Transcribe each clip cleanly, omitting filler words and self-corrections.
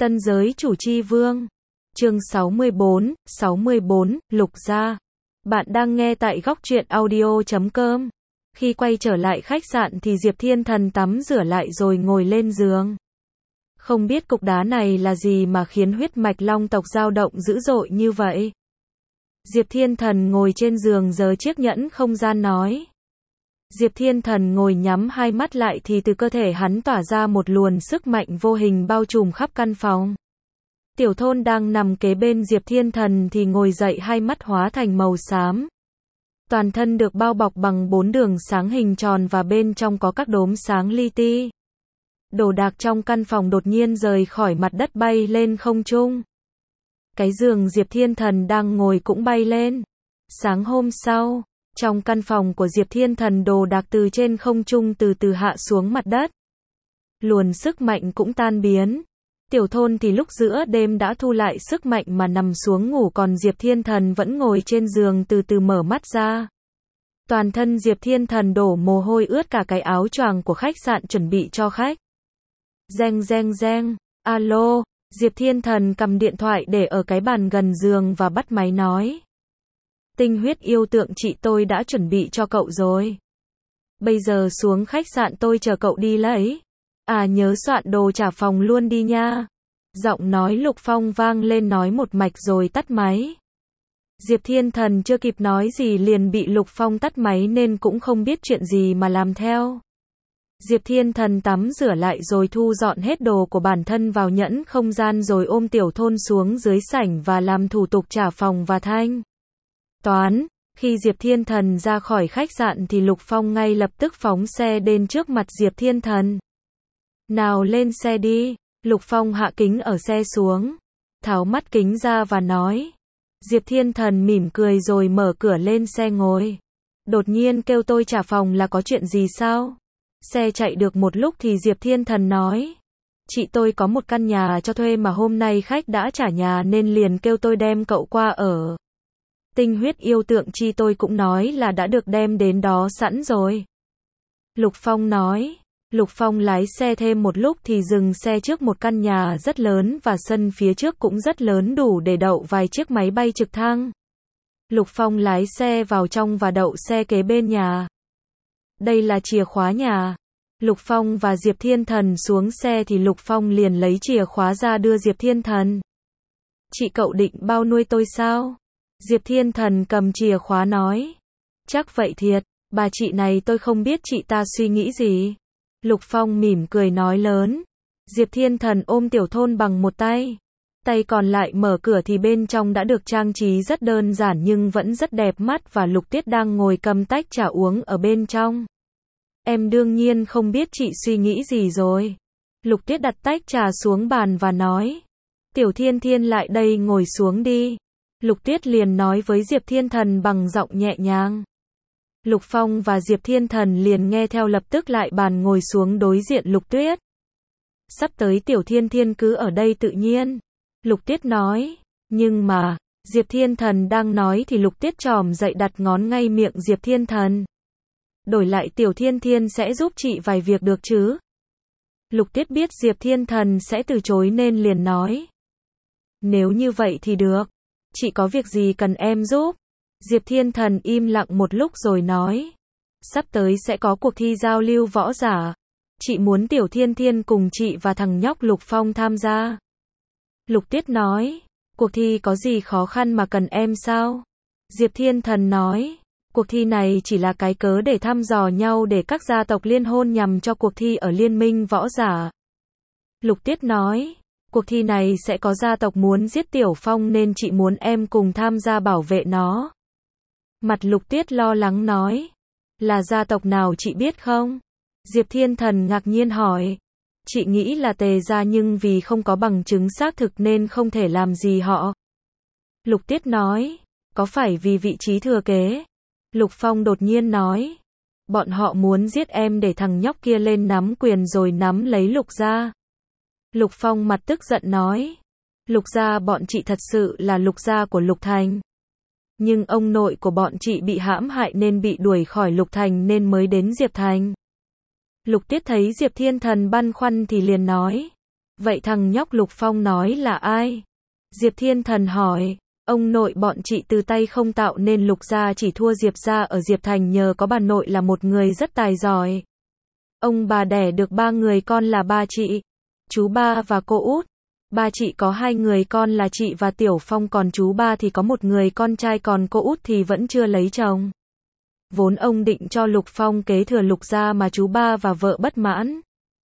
Tân giới chủ chi vương. Chương 64, Lục gia. Bạn đang nghe tại góc truyện audio.com. Khi quay trở lại khách sạn thì Diệp Thiên Thần tắm rửa lại rồi ngồi lên giường. Không biết cục đá này là gì mà khiến huyết mạch long tộc dao động dữ dội như vậy. Diệp Thiên Thần ngồi trên giường giơ chiếc nhẫn không gian nói. Diệp Thiên Thần ngồi nhắm hai mắt lại thì từ cơ thể hắn tỏa ra một luồng sức mạnh vô hình bao trùm khắp căn phòng. Tiểu Thôn đang nằm kế bên Diệp Thiên Thần thì ngồi dậy, hai mắt hóa thành màu xám. Toàn thân được bao bọc bằng 4 đường sáng hình tròn và bên trong có các đốm sáng li ti. Đồ đạc trong căn phòng đột nhiên rời khỏi mặt đất bay lên không trung. Cái giường Diệp Thiên Thần đang ngồi cũng bay lên. Sáng hôm sau, trong căn phòng của Diệp Thiên Thần đồ đạc từ trên không trung từ từ hạ xuống mặt đất. Luồng sức mạnh cũng tan biến. Tiểu Thôn thì lúc giữa đêm đã thu lại sức mạnh mà nằm xuống ngủ, còn Diệp Thiên Thần vẫn ngồi trên giường từ từ mở mắt ra. Toàn thân Diệp Thiên Thần đổ mồ hôi ướt cả cái áo choàng của khách sạn chuẩn bị cho khách. Reng reng reng, alo, Diệp Thiên Thần cầm điện thoại để ở cái bàn gần giường và bắt máy nói. Tinh huyết yêu tượng chị tôi đã chuẩn bị cho cậu rồi. Bây giờ xuống khách sạn tôi chờ cậu đi lấy. À nhớ soạn đồ trả phòng luôn đi nha. Giọng nói Lục Phong vang lên nói một mạch rồi tắt máy. Diệp Thiên Thần chưa kịp nói gì liền bị Lục Phong tắt máy nên cũng không biết chuyện gì mà làm theo. Diệp Thiên Thần tắm rửa lại rồi thu dọn hết đồ của bản thân vào nhẫn không gian rồi ôm Tiểu Thôn xuống dưới sảnh và làm thủ tục trả phòng và thanh toán. Khi Diệp Thiên Thần ra khỏi khách sạn thì Lục Phong ngay lập tức phóng xe đến trước mặt Diệp Thiên Thần. Nào lên xe đi. Lục Phong hạ kính ở xe xuống, tháo mắt kính ra và nói. Diệp Thiên Thần mỉm cười rồi mở cửa lên xe ngồi. Đột nhiên kêu tôi trả phòng là có chuyện gì sao? Xe chạy được một lúc thì Diệp Thiên Thần nói. Chị tôi có một căn nhà cho thuê mà hôm nay khách đã trả nhà nên liền kêu tôi đem cậu qua ở. Tinh huyết yêu tượng chi tôi cũng nói là đã được đem đến đó sẵn rồi. Lục Phong nói. Lục Phong lái xe thêm một lúc thì dừng xe trước một căn nhà rất lớn và sân phía trước cũng rất lớn, đủ để đậu vài chiếc máy bay trực thăng. Lục Phong lái xe vào trong và đậu xe kế bên nhà. Đây là chìa khóa nhà. Lục Phong và Diệp Thiên Thần xuống xe thì Lục Phong liền lấy chìa khóa ra đưa Diệp Thiên Thần. Chị cậu định bao nuôi tôi sao? Diệp Thiên Thần cầm chìa khóa nói. Chắc vậy thiệt, bà chị này tôi không biết chị ta suy nghĩ gì. Lục Phong mỉm cười nói lớn. Diệp Thiên Thần ôm Tiểu Thôn bằng một tay. Tay còn lại mở cửa thì bên trong đã được trang trí rất đơn giản nhưng vẫn rất đẹp mắt và Lục Tuyết đang ngồi cầm tách trà uống ở bên trong. Em đương nhiên không biết chị suy nghĩ gì rồi. Lục Tuyết đặt tách trà xuống bàn và nói. Tiểu Thiên Thiên lại đây ngồi xuống đi. Lục Tuyết liền nói với Diệp Thiên Thần bằng giọng nhẹ nhàng. Lục Phong và Diệp Thiên Thần liền nghe theo, lập tức lại bàn ngồi xuống đối diện Lục Tuyết. Sắp tới Tiểu Thiên Thiên cứ ở đây tự nhiên. Lục Tuyết nói. Nhưng mà, Diệp Thiên Thần đang nói thì Lục Tuyết trồm dậy đặt ngón ngay miệng Diệp Thiên Thần. Đổi lại Tiểu Thiên Thiên sẽ giúp chị vài việc được chứ? Lục Tuyết biết Diệp Thiên Thần sẽ từ chối nên liền nói. Nếu như vậy thì được. Chị có việc gì cần em giúp? Diệp Thiên Thần im lặng một lúc rồi nói. Sắp tới sẽ có cuộc thi giao lưu võ giả. Chị muốn Tiểu Thiên Thiên cùng chị và thằng nhóc Lục Phong tham gia. Lục Tuyết nói. Cuộc thi có gì khó khăn mà cần em sao? Diệp Thiên Thần nói. Cuộc thi này chỉ là cái cớ để thăm dò nhau để các gia tộc liên hôn nhằm cho cuộc thi ở Liên minh võ giả. Lục Tuyết nói. Cuộc thi này sẽ có gia tộc muốn giết Tiểu Phong nên chị muốn em cùng tham gia bảo vệ nó. Mặt Lục Tuyết lo lắng nói. Là gia tộc nào chị biết không? Diệp Thiên Thần ngạc nhiên hỏi. Chị nghĩ là Tề gia nhưng vì không có bằng chứng xác thực nên không thể làm gì họ. Lục Tuyết nói. Có phải vì vị trí thừa kế? Lục Phong đột nhiên nói. Bọn họ muốn giết em để thằng nhóc kia lên nắm quyền rồi nắm lấy Lục gia. Lục Phong mặt tức giận nói. Lục gia bọn chị thật sự là Lục gia của Lục Thành. Nhưng ông nội của bọn chị bị hãm hại nên bị đuổi khỏi Lục Thành nên mới đến Diệp Thành. Lục Tuyết thấy Diệp Thiên Thần băn khoăn thì liền nói. Vậy thằng nhóc Lục Phong nói là ai? Diệp Thiên Thần hỏi. Ông nội bọn chị từ tay không tạo nên Lục gia chỉ thua Diệp gia ở Diệp Thành nhờ có bà nội là một người rất tài giỏi. Ông bà đẻ được 3 người con là ba chị, chú ba và cô út. Ba chị có 2 người con là chị và Tiểu Phong, còn chú ba thì có một người con trai, còn cô út thì vẫn chưa lấy chồng. Vốn ông định cho Lục Phong kế thừa Lục gia mà chú ba và vợ bất mãn.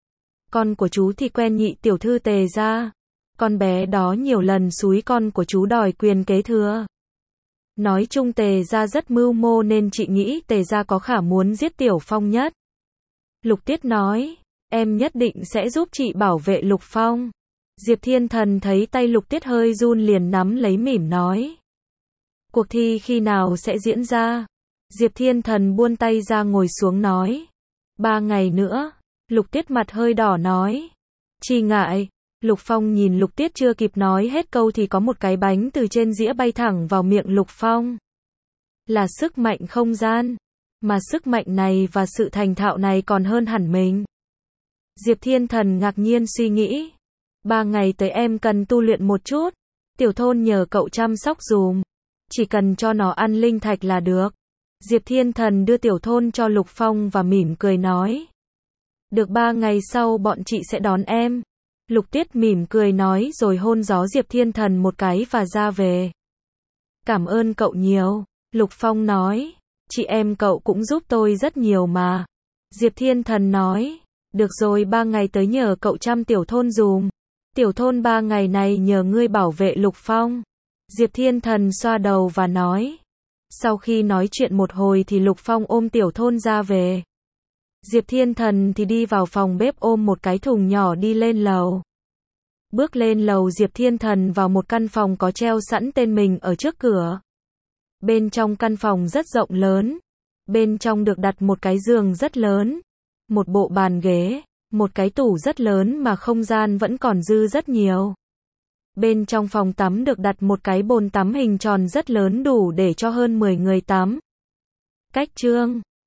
Con của chú thì quen nhị tiểu thư Tề gia. Con bé đó nhiều lần xúi con của chú đòi quyền kế thừa. Nói chung Tề gia rất mưu mô nên chị nghĩ Tề gia có khả muốn giết Tiểu Phong nhất. Lục Tiết nói, em nhất định sẽ giúp chị bảo vệ Lục Phong. Diệp Thiên Thần thấy tay Lục Tiết hơi run liền nắm lấy mỉm nói. Cuộc thi khi nào sẽ diễn ra? Diệp Thiên Thần buông tay ra ngồi xuống nói. 3 ngày nữa. Lục Tiết mặt hơi đỏ nói. Chi ngại. Lục Phong nhìn Lục Tiết chưa kịp nói hết câu thì có một cái bánh từ trên dĩa bay thẳng vào miệng Lục Phong. Là sức mạnh không gian. Mà sức mạnh này và sự thành thạo này còn hơn hẳn mình. Diệp Thiên Thần ngạc nhiên suy nghĩ. 3 ngày tới em cần tu luyện một chút. Tiểu Thôn nhờ cậu chăm sóc dùm. Chỉ cần cho nó ăn linh thạch là được. Diệp Thiên Thần đưa Tiểu Thôn cho Lục Phong và mỉm cười nói. Được 3 ngày sau bọn chị sẽ đón em. Lục Tiết mỉm cười nói rồi hôn gió Diệp Thiên Thần một cái và ra về. Cảm ơn cậu nhiều. Lục Phong nói. Chị em cậu cũng giúp tôi rất nhiều mà. Diệp Thiên Thần nói. Được rồi, 3 ngày tới nhờ cậu chăm Tiểu Thôn dùm. Tiểu Thôn 3 ngày này nhờ ngươi bảo vệ Lục Phong. Diệp Thiên Thần xoa đầu và nói. Sau khi nói chuyện một hồi thì Lục Phong ôm Tiểu Thôn ra về. Diệp Thiên Thần thì đi vào phòng bếp ôm một cái thùng nhỏ đi lên lầu. Bước lên lầu, Diệp Thiên Thần vào một căn phòng có treo sẵn tên mình ở trước cửa. Bên trong căn phòng rất rộng lớn. Bên trong được đặt một cái giường rất lớn, một bộ bàn ghế, một cái tủ rất lớn mà không gian vẫn còn dư rất nhiều. Bên trong phòng tắm được đặt một cái bồn tắm hình tròn rất lớn đủ để cho hơn 10 người tắm. Cách chương